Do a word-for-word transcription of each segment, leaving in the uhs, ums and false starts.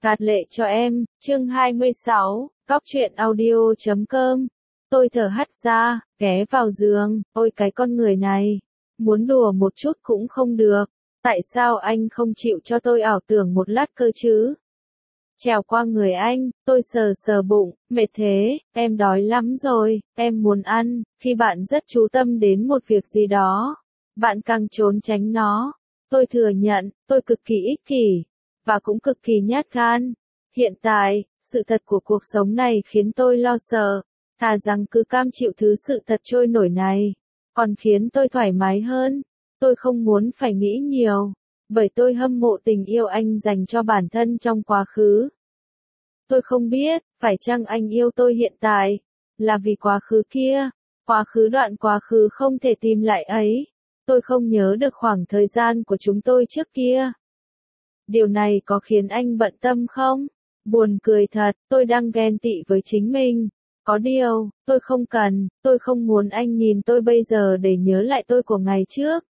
Gạt lệ cho em, chương hai mươi sáu, cóc truyện audio chấm com. Tôi thở hắt ra, ghé vào giường, ôi cái con người này, muốn đùa một chút cũng không được, tại sao anh không chịu cho tôi ảo tưởng một lát cơ chứ? Trèo qua người anh, tôi sờ sờ bụng, mệt thế, em đói lắm rồi, em muốn ăn. Khi bạn rất chú tâm đến một việc gì đó, bạn càng trốn tránh nó. Tôi thừa nhận, tôi cực kỳ ích kỷ, và cũng cực kỳ nhát gan. Hiện tại, sự thật của cuộc sống này khiến tôi lo sợ, thà rằng cứ cam chịu thứ sự thật trôi nổi này, còn khiến tôi thoải mái hơn. Tôi không muốn phải nghĩ nhiều, bởi tôi hâm mộ tình yêu anh dành cho bản thân trong quá khứ. Tôi không biết, phải chăng anh yêu tôi hiện tại, là vì quá khứ kia, quá khứ đoạn quá khứ không thể tìm lại ấy. Tôi không nhớ được khoảng thời gian của chúng tôi trước kia. Điều này có khiến anh bận tâm không? Buồn cười thật, tôi đang ghen tị với chính mình. Có điều, tôi không cần, tôi không muốn anh nhìn tôi bây giờ để nhớ lại tôi của ngày trước.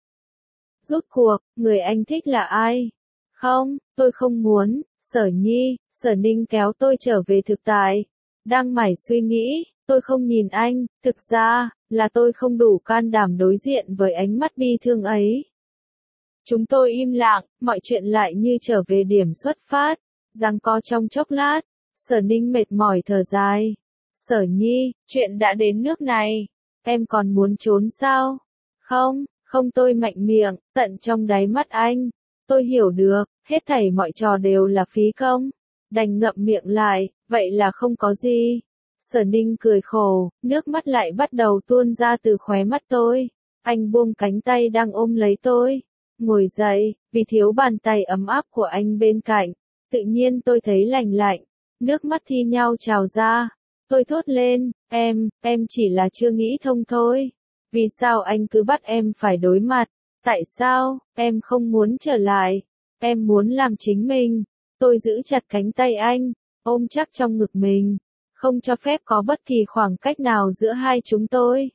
Rút cuộc, người anh thích là ai? Không, tôi không muốn. Sở Nhi, Sở Ninh kéo tôi trở về thực tại. Đang mải suy nghĩ, tôi không nhìn anh, thực ra, là tôi không đủ can đảm đối diện với ánh mắt bi thương ấy. Chúng tôi im lặng, mọi chuyện lại như trở về điểm xuất phát, giằng co trong chốc lát. Sở Ninh mệt mỏi thở dài. Sở Nhi, chuyện đã đến nước này, em còn muốn trốn sao? Không, không, tôi mạnh miệng, tận trong đáy mắt anh. Tôi hiểu được, hết thảy mọi trò đều là phí công. Đành ngậm miệng lại, vậy là không có gì. Sở Ninh cười khổ, nước mắt lại bắt đầu tuôn ra từ khóe mắt tôi. Anh buông cánh tay đang ôm lấy tôi. Ngồi dậy, vì thiếu bàn tay ấm áp của anh bên cạnh. Tự nhiên tôi thấy lành lạnh. Nước mắt thi nhau trào ra. Tôi thốt lên, em, em chỉ là chưa nghĩ thông thôi. Vì sao anh cứ bắt em phải đối mặt? Tại sao, em không muốn trở lại? Em muốn làm chính mình. Tôi giữ chặt cánh tay anh, ôm chắc trong ngực mình. Không cho phép có bất kỳ khoảng cách nào giữa hai chúng tôi.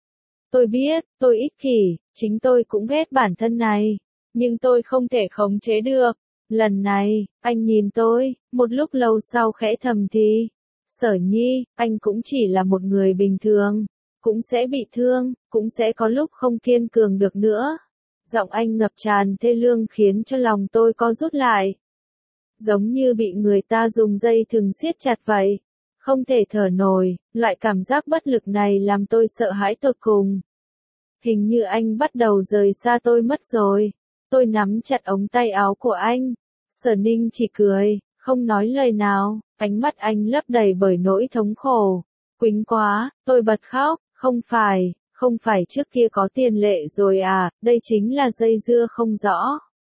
Tôi biết, tôi ích kỷ, chính tôi cũng ghét bản thân này. Nhưng tôi không thể khống chế được. Lần này, anh nhìn tôi, một lúc lâu sau khẽ thầm thì. Sở Nhi, anh cũng chỉ là một người bình thường. Cũng sẽ bị thương, cũng sẽ có lúc không kiên cường được nữa. Giọng anh ngập tràn thê lương khiến cho lòng tôi co rút lại. Giống như bị người ta dùng dây thừng siết chặt vậy. Không thể thở nổi, loại cảm giác bất lực này làm tôi sợ hãi tột cùng. Hình như anh bắt đầu rời xa tôi mất rồi. Tôi nắm chặt ống tay áo của anh. Sở Ninh chỉ cười, không nói lời nào, ánh mắt anh lấp đầy bởi nỗi thống khổ. Quýnh quá, tôi bật khóc, không phải, không phải trước kia có tiền lệ rồi à, đây chính là dây dưa không rõ.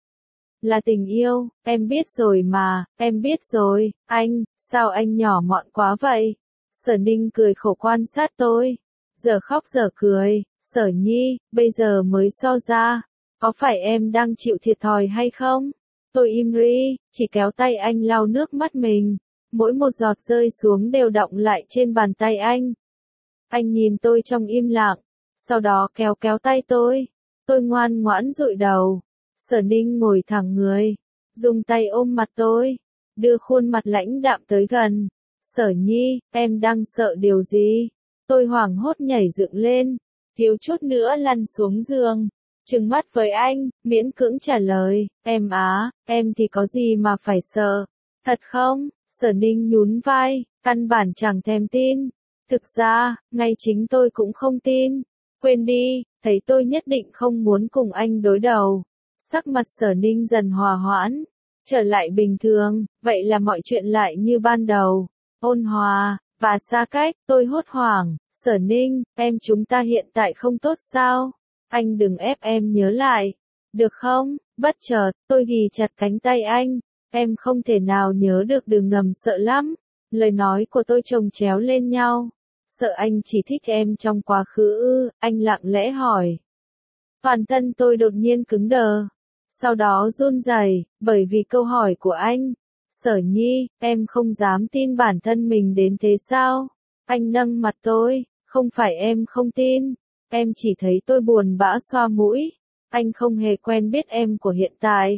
Là tình yêu, em biết rồi mà, em biết rồi, anh, sao anh nhỏ mọn quá vậy? Sở Ninh cười khổ quan sát tôi, giờ khóc giờ cười. Sở Nhi, bây giờ mới so ra, có phải em đang chịu thiệt thòi hay không? Tôi im ri, chỉ kéo tay anh lau nước mắt mình, mỗi một giọt rơi xuống đều đọng lại trên bàn tay anh. Anh nhìn tôi trong im lặng, sau đó kéo kéo tay tôi, tôi ngoan ngoãn dụi đầu. Sở Ninh ngồi thẳng người, dùng tay ôm mặt tôi, đưa khuôn mặt lãnh đạm tới gần. Sở Nhi, em đang sợ điều gì? Tôi hoảng hốt nhảy dựng lên, thiếu chút nữa lăn xuống giường, trừng mắt với anh, miễn cưỡng trả lời, em á, em thì có gì mà phải sợ, thật không? Sở Ninh nhún vai, căn bản chẳng thèm tin. Thực ra, ngay chính tôi cũng không tin. Quên đi, thấy tôi nhất định không muốn cùng anh đối đầu. Sắc mặt Sở Ninh dần hòa hoãn, trở lại bình thường, vậy là mọi chuyện lại như ban đầu. Ôn hòa, và xa cách, tôi hốt hoảng. Sở Ninh, em chúng ta hiện tại không tốt sao? Anh đừng ép em nhớ lại. Được không? Bất chợt, tôi ghì chặt cánh tay anh. Em không thể nào nhớ được đường ngầm sợ lắm. Lời nói của tôi chồng chéo lên nhau. Sợ anh chỉ thích em trong quá khứ ư? Anh lặng lẽ hỏi. Toàn thân tôi đột nhiên cứng đờ. Sau đó run rẩy, bởi vì câu hỏi của anh. Sở Nhi, em không dám tin bản thân mình đến thế sao? Anh nâng mặt tôi, không phải em không tin. Em chỉ thấy tôi buồn bã xoa mũi. Anh không hề quen biết em của hiện tại.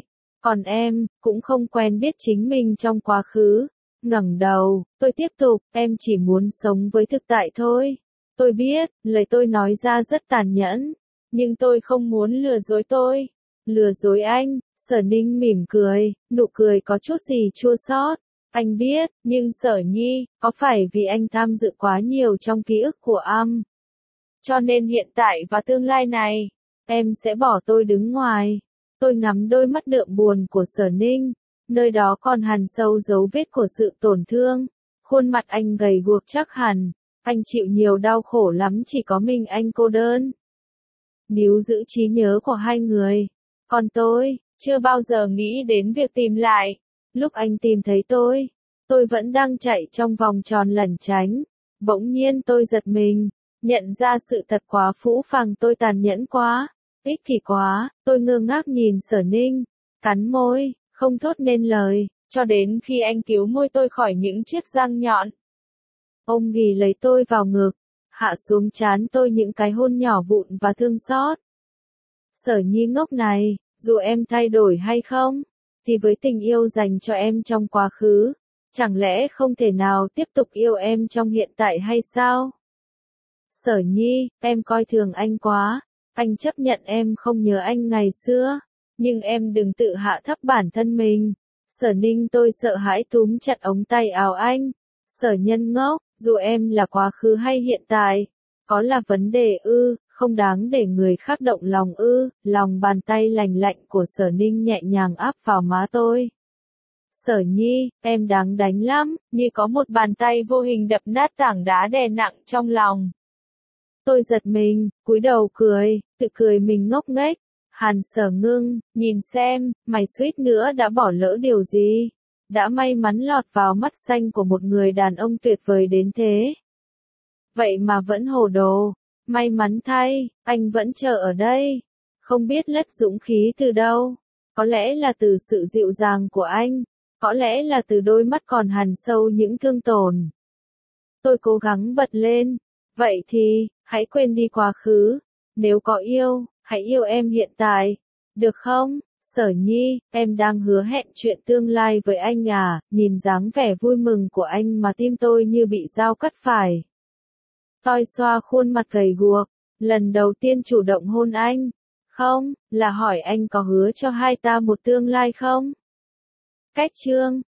Còn em, cũng không quen biết chính mình trong quá khứ. Ngẩng đầu, tôi tiếp tục, em chỉ muốn sống với thực tại thôi. Tôi biết, lời tôi nói ra rất tàn nhẫn, nhưng tôi không muốn lừa dối tôi. Lừa dối anh, Sở Ninh mỉm cười, nụ cười có chút gì chua xót. Anh biết, nhưng Sở Nhi, có phải vì anh tham dự quá nhiều trong ký ức của am? Cho nên hiện tại và tương lai này, em sẽ bỏ tôi đứng ngoài. Tôi ngắm đôi mắt đượm buồn của Sở Ninh, nơi đó còn hằn sâu dấu vết của sự tổn thương. Khuôn mặt anh gầy guộc chắc hẳn, anh chịu nhiều đau khổ lắm, chỉ có mình anh cô đơn. Níu giữ trí nhớ của hai người. Còn tôi, chưa bao giờ nghĩ đến việc tìm lại. Lúc anh tìm thấy tôi, tôi vẫn đang chạy trong vòng tròn lẩn tránh. Bỗng nhiên tôi giật mình, nhận ra sự thật quá phũ phàng, tôi tàn nhẫn quá, ích kỷ quá. Tôi ngơ ngác nhìn Sở Ninh, cắn môi, không thốt nên lời, cho đến khi anh cứu môi tôi khỏi những chiếc răng nhọn. Ông ghì lấy tôi vào ngực, hạ xuống trán tôi những cái hôn nhỏ vụn và thương xót. Sở Nhi ngốc này, dù em thay đổi hay không, thì với tình yêu dành cho em trong quá khứ, chẳng lẽ không thể nào tiếp tục yêu em trong hiện tại hay sao? Sở Nhi, em coi thường anh quá, anh chấp nhận em không nhớ anh ngày xưa, nhưng em đừng tự hạ thấp bản thân mình. Sở Ninh, tôi sợ hãi túm chặt ống tay áo anh. Sở Nhân ngốc, dù em là quá khứ hay hiện tại, có là vấn đề ư, không đáng để người khác động lòng ư. Lòng bàn tay lành lạnh của Sở Ninh nhẹ nhàng áp vào má tôi. Sở Nhi, em đáng đánh lắm, như có một bàn tay vô hình đập nát tảng đá đè nặng trong lòng. Tôi giật mình, cúi đầu cười, tự cười mình ngốc nghếch. Hàn Sở ngưng, nhìn xem, mày suýt nữa đã bỏ lỡ điều gì? Đã may mắn lọt vào mắt xanh của một người đàn ông tuyệt vời đến thế. Vậy mà vẫn hồ đồ. May mắn thay, anh vẫn chờ ở đây. Không biết lết dũng khí từ đâu. Có lẽ là từ sự dịu dàng của anh. Có lẽ là từ đôi mắt còn hằn sâu những thương tổn. Tôi cố gắng bật lên. Vậy thì, hãy quên đi quá khứ. Nếu có yêu, hãy yêu em hiện tại. Được không? Sở Nhi, em đang hứa hẹn chuyện tương lai với anh à? Nhìn dáng vẻ vui mừng của anh mà tim tôi như bị dao cắt phải. Tôi xoa khuôn mặt gầy guộc, lần đầu tiên chủ động hôn anh. Không, là hỏi anh có hứa cho hai ta một tương lai không? Cách chương